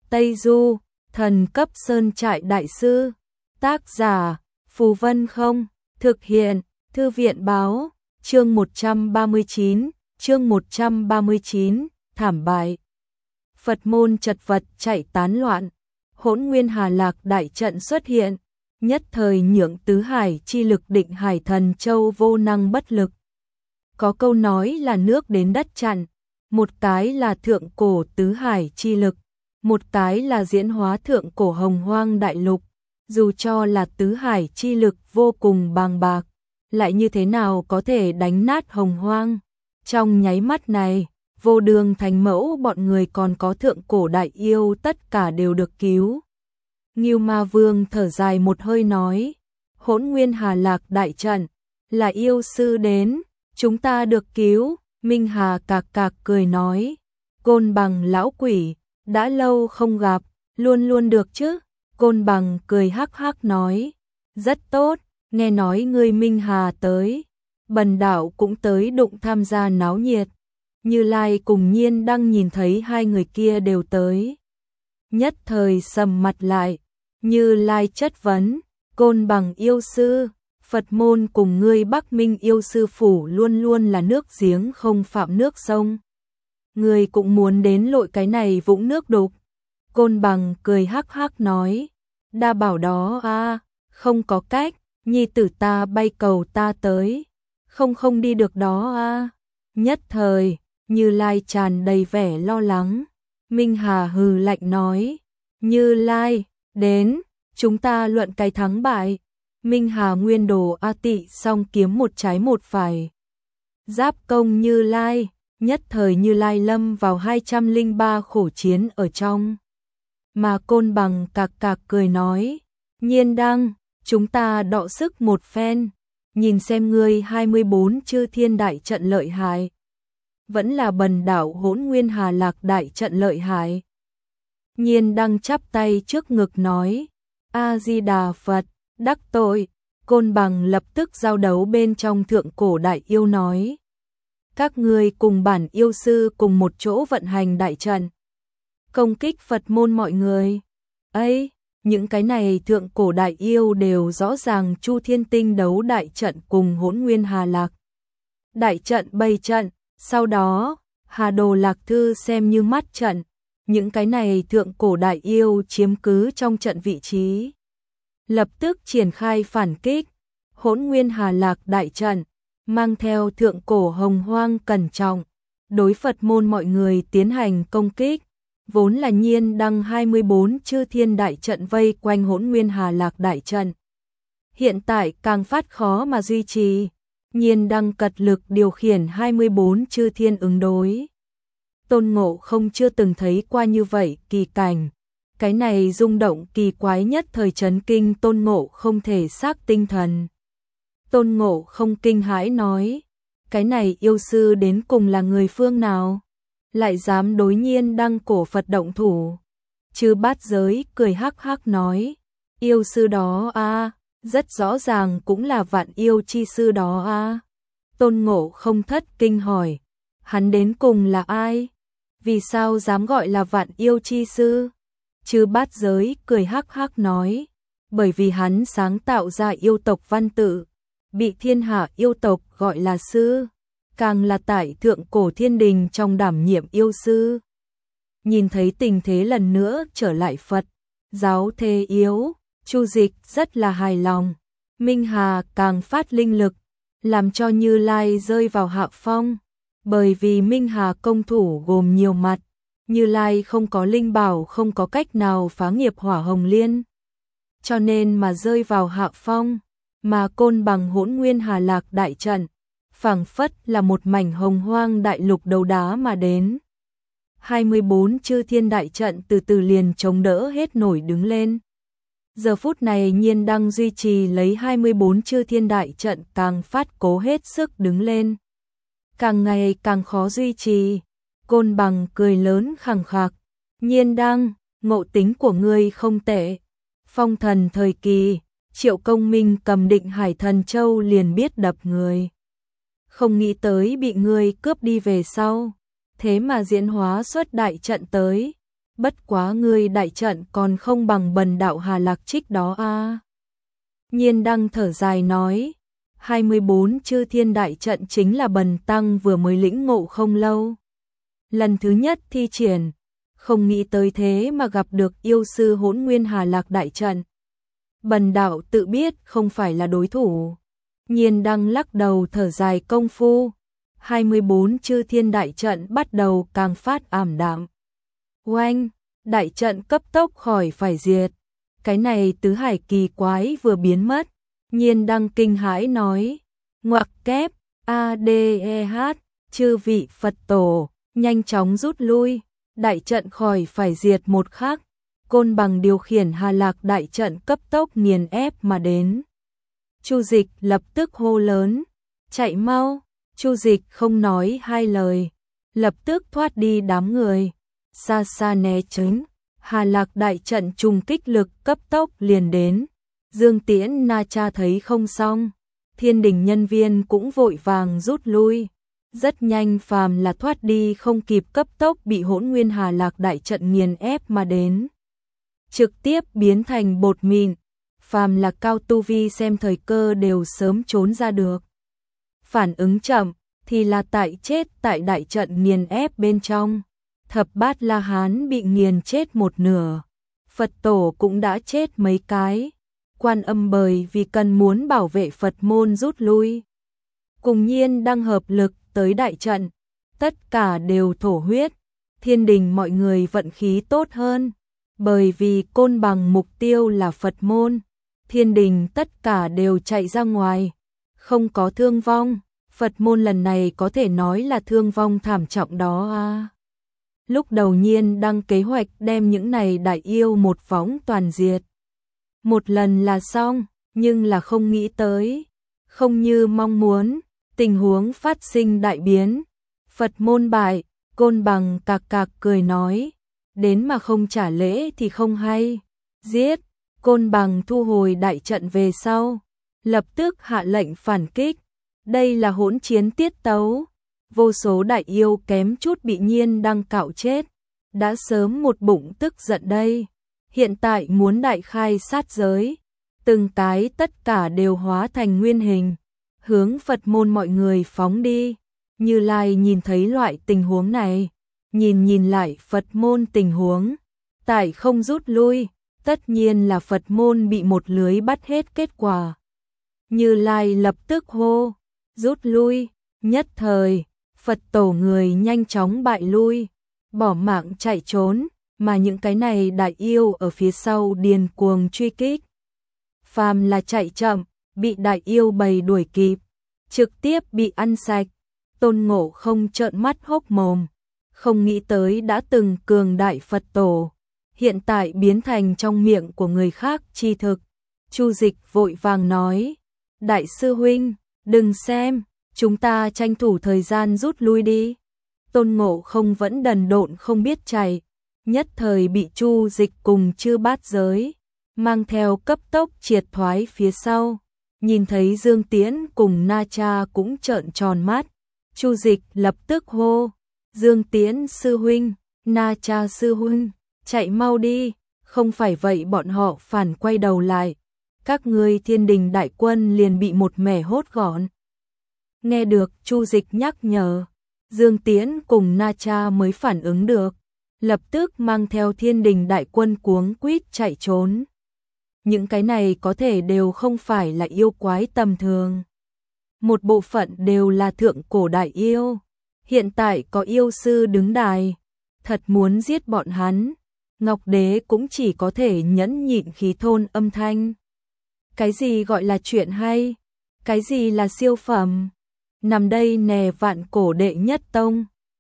Tây Du, thần cấp sơn trại đại sư. Tác giả, Phù Vân Không. Thực hiện, Thư viện báo. Chương 139, thảm bại. Phật môn chật vật chạy tán loạn. Hỗn Nguyên Hà Lạc đại trận xuất hiện, nhất thời nhượng tứ hải chi lực Định Hải Thần Châu vô năng bất lực. Có câu nói là nước đến đất chặn, một cái là thượng cổ tứ hải chi lực, một cái là diễn hóa thượng cổ hồng hoang đại lục. Dù cho là tứ hải chi lực vô cùng bàng bạc, lại như thế nào có thể đánh nát hồng hoang. Trong nháy mắt này, Vô Đường Thánh Mẫu bọn người còn có thượng cổ đại yêu tất cả đều được cứu. Ngưu Ma Vương thở dài một hơi nói, Hỗn Nguyên Hà Lạc đại trận, là yêu sư đến, chúng ta được cứu. Minh Hà cạc cạc cười nói, Côn Bằng lão quỷ, đã lâu không gặp, luôn luôn được chứ. Côn Bằng cười hắc hắc nói, rất tốt, nghe nói ngươi Minh Hà tới, Bần đạo cũng tới đụng tham gia náo nhiệt. Như Lai cùng Nhiên Đăng nhìn thấy hai người kia đều tới, nhất thời sầm mặt lại. Như Lai chất vấn, Côn Bằng yêu sư, Phật môn cùng ngươi Bắc Minh yêu sư phủ luôn luôn là nước giếng không phạm nước sông, ngươi cũng muốn đến lội cái này vũng nước đục. Côn Bằng cười hắc hắc nói, đa bảo đó a, không có cách, nhi tử ta bay cầu ta tới, không đi được đó a. Nhất thời, Như Lai tràn đầy vẻ lo lắng. Minh Hà hừ lạnh nói, Như Lai, đến, chúng ta luận cái thắng bại. Minh Hà nguyên đồ A Tị song kiếm một trái một phải, giáp công Như Lai, nhất thời Như Lai lâm vào 203 khổ chiến ở trong. Mà Côn Bằng cạc cạc cười nói, Nhiên Đăng, chúng ta đọ sức một phen, nhìn xem ngươi 24 chư thiên đại trận lợi hại, vẫn là Bần đạo Hỗn Nguyên Hà Lạc đại trận lợi hại. Nhiên Đăng chắp tay trước ngực nói, A Di Đà Phật, đắc tội. Côn Bằng lập tức giao đấu bên trong thượng cổ đại yêu nói, các ngươi cùng bản yêu sư cùng một chỗ vận hành đại trận, công kích Phật môn mọi người. Ấy, những cái này thượng cổ đại yêu đều rõ ràng Chu Thiên Tinh đấu đại trận cùng Hỗn Nguyên Hà Lạc đại trận bày trận, sau đó Hà Đồ Lạc Thư xem như mắt trận, những cái này thượng cổ đại yêu chiếm cứ trong trận vị trí, lập tức triển khai phản kích. Hỗn Nguyên Hà Lạc đại trận mang theo thượng cổ hồng hoang cẩn trọng, đối Phật môn mọi người tiến hành công kích. Vốn là Nhiên Đăng 24 chư thiên đại trận vây quanh Hỗn Nguyên Hà Lạc đại trận, hiện tại càng phát khó mà duy trì. Nhiên Đăng cật lực điều khiển 24 chư thiên ứng đối. Tôn Ngộ Không chưa từng thấy qua như vậy kỳ cảnh, cái này rung động kỳ quái nhất thời chấn kinh Tôn Ngộ Không thể xác tinh thần. Tôn Ngộ Không kinh hãi nói, cái này yêu sư đến cùng là người phương nào, lại dám đối Nhiên Đăng cổ Phật động thủ. Chư Bát Giới cười hắc hắc nói, yêu sư đó a, rất rõ ràng cũng là vạn yêu chi sư đó a. Tôn Ngộ Không thất kinh hỏi, hắn đến cùng là ai? Vì sao dám gọi là vạn yêu chi sư? Chư Bát Giới cười hắc hắc nói, bởi vì hắn sáng tạo ra yêu tộc văn tự, bị thiên hạ yêu tộc gọi là sư, càng là tại thượng cổ thiên đình trong đảm nhiệm yêu sư. Nhìn thấy tình thế lần nữa trở lại Phật giáo thế yếu, Chu Dịch rất là hài lòng. Minh Hà càng phát linh lực, làm cho Như Lai rơi vào hạ phong, bởi vì Minh Hà công thủ gồm nhiều mặt, Như Lai không có linh bảo không có cách nào phá nghiệp Hỏa Hồng Liên, cho nên mà rơi vào hạ phong. Mà Côn Bằng Hỗn Nguyên Hà Lạc đại trận, phảng phất là một mảnh hồng hoang đại lục đấu đá mà đến. 24 chư thiên đại trận từ từ liền chống đỡ hết nổi đứng lên. Giờ phút này Nhiên Đăng duy trì lấy 24 chư thiên đại trận càng phát cố hết sức đứng lên, càng ngày càng khó duy trì. Côn Bằng cười lớn khẳng khặc, Nhiên Đăng, ngộ tính của ngươi không tệ. Phong thần thời kỳ, Triệu Công Minh cầm Định Hải Thần Châu liền biết đập người, không nghĩ tới bị ngươi cướp đi về sau, thế mà diễn hóa xuất đại trận tới. bất quá ngươi đại trận còn không bằng bần đạo Hà Lạc Trích đó a. Nhiên Đăng thở dài nói, 24 chư thiên đại trận chính là bần tăng vừa mới lĩnh ngộ không lâu. Lần thứ nhất thi triển, không nghĩ tới thế mà gặp được yêu sư Hỗn Nguyên Hà Lạc đại trận. Bần đạo tự biết không phải là đối thủ. Nhiên Đăng lắc đầu thở dài công phu, 24 chư thiên đại trận bắt đầu càng phát ảm đạm. Oanh, đại trận cấp tốc khỏi phải diệt. Cái này tứ hải kỳ quái vừa biến mất. Nhiên Đăng kinh hãi nói, ngoặc kép, ADEH, chư vị Phật tổ, nhanh chóng rút lui, đại trận khỏi phải diệt một khắc. Côn Bằng điều khiển Hà Lạc đại trận cấp tốc nghiền ép mà đến. Chu Dịch lập tức hô lớn, chạy mau. Chu Dịch không nói hai lời, lập tức thoát đi đám người, xa xa né tránh. Hà Lạc đại trận trùng kích lực cấp tốc liền đến. Dương Tiễn Na Cha thấy không xong, Thiên Đình nhân viên cũng vội vàng rút lui. Rất nhanh phàm là thoát đi không kịp cấp tốc bị Hỗn Nguyên Hà Lạc đại trận nghiền ép mà đến. Trực tiếp biến thành bột mịn, phàm là cao tu vi xem thời cơ đều sớm trốn ra được. Phản ứng chậm thì là tại chết tại đại trận nghiền ép bên trong. Thập Bát La Hán bị nghiền chết một nửa, Phật tổ cũng đã chết mấy cái. Quan Âm bởi vì cần muốn bảo vệ Phật môn rút lui. Cùng Nhiên Đăng hợp lực tới đại trận, tất cả đều thổ huyết. Thiên Đình mọi người vận khí tốt hơn, bởi vì Côn Bằng mục tiêu là Phật môn. Thiên Đình tất cả đều chạy ra ngoài, không có thương vong. Phật môn lần này có thể nói là thương vong thảm trọng đó a. Lúc đầu Nhiên Đăng kế hoạch đem những này đại yêu một võng toàn diệt. Một lần là xong, nhưng là không nghĩ tới, không như mong muốn, tình huống phát sinh đại biến. Phật môn bại, Côn Bằng cạc cạc cười nói, đến mà không trả lễ thì không hay. Giết, Côn Bằng thu hồi đại trận về sau, lập tức hạ lệnh phản kích. Đây là hỗn chiến tiết tấu. Vô số đại yêu kém chút bị Nhiên Đăng cạo chết, đã sớm một bụng tức giận đây. Hiện tại muốn đại khai sát giới, từng cái tất cả đều hóa thành nguyên hình, hướng Phật môn mọi người phóng đi. Như Lai nhìn thấy loại tình huống này, nhìn lại Phật môn tình huống, tại không rút lui, tất nhiên là Phật môn bị một lưới bắt hết kết quả. Như Lai lập tức hô, rút lui, nhất thời, Phật tổ người nhanh chóng bại lui, bỏ mạng chạy trốn, mà những cái này đại yêu ở phía sau điên cuồng truy kích. Phàm là chạy chậm, bị đại yêu bầy đuổi kịp, trực tiếp bị ăn sạch. Tôn Ngộ Không trợn mắt hốc mồm, không nghĩ tới đã từng cường đại Phật tổ, hiện tại biến thành trong miệng của người khác chi thực. Chu Dịch vội vàng nói, đại sư huynh, đừng xem, chúng ta tranh thủ thời gian rút lui đi. Tôn Ngộ Không vẫn đần độn không biết chạy, nhất thời bị Chu Dịch cùng Chư Bát Giới mang theo cấp tốc triệt thoái phía sau. Nhìn thấy Dương Tiễn cùng Na Cha cũng trợn tròn mắt, Chu Dịch lập tức hô, Dương Tiễn sư huynh, Na Cha sư huynh, chạy mau đi, không phải vậy bọn họ phản quay đầu lại, các ngươi Thiên Đình đại quân liền bị một mẻ hốt gọn. Nghe được Chu Dịch nhắc nhở, Dương Tiễn cùng Na Cha mới phản ứng được, lập tức mang theo Thiên Đình đại quân cuống quýt chạy trốn. Những cái này có thể đều không phải là yêu quái tầm thường. Một bộ phận đều là thượng cổ đại yêu. Hiện tại có yêu sư đứng đài, thật muốn giết bọn hắn, Ngọc Đế cũng chỉ có thể nhẫn nhịn khí thôn âm thanh. Cái gì gọi là chuyện hay? Cái gì là siêu phẩm? Nằm đây nè vạn cổ đệ nhất tông.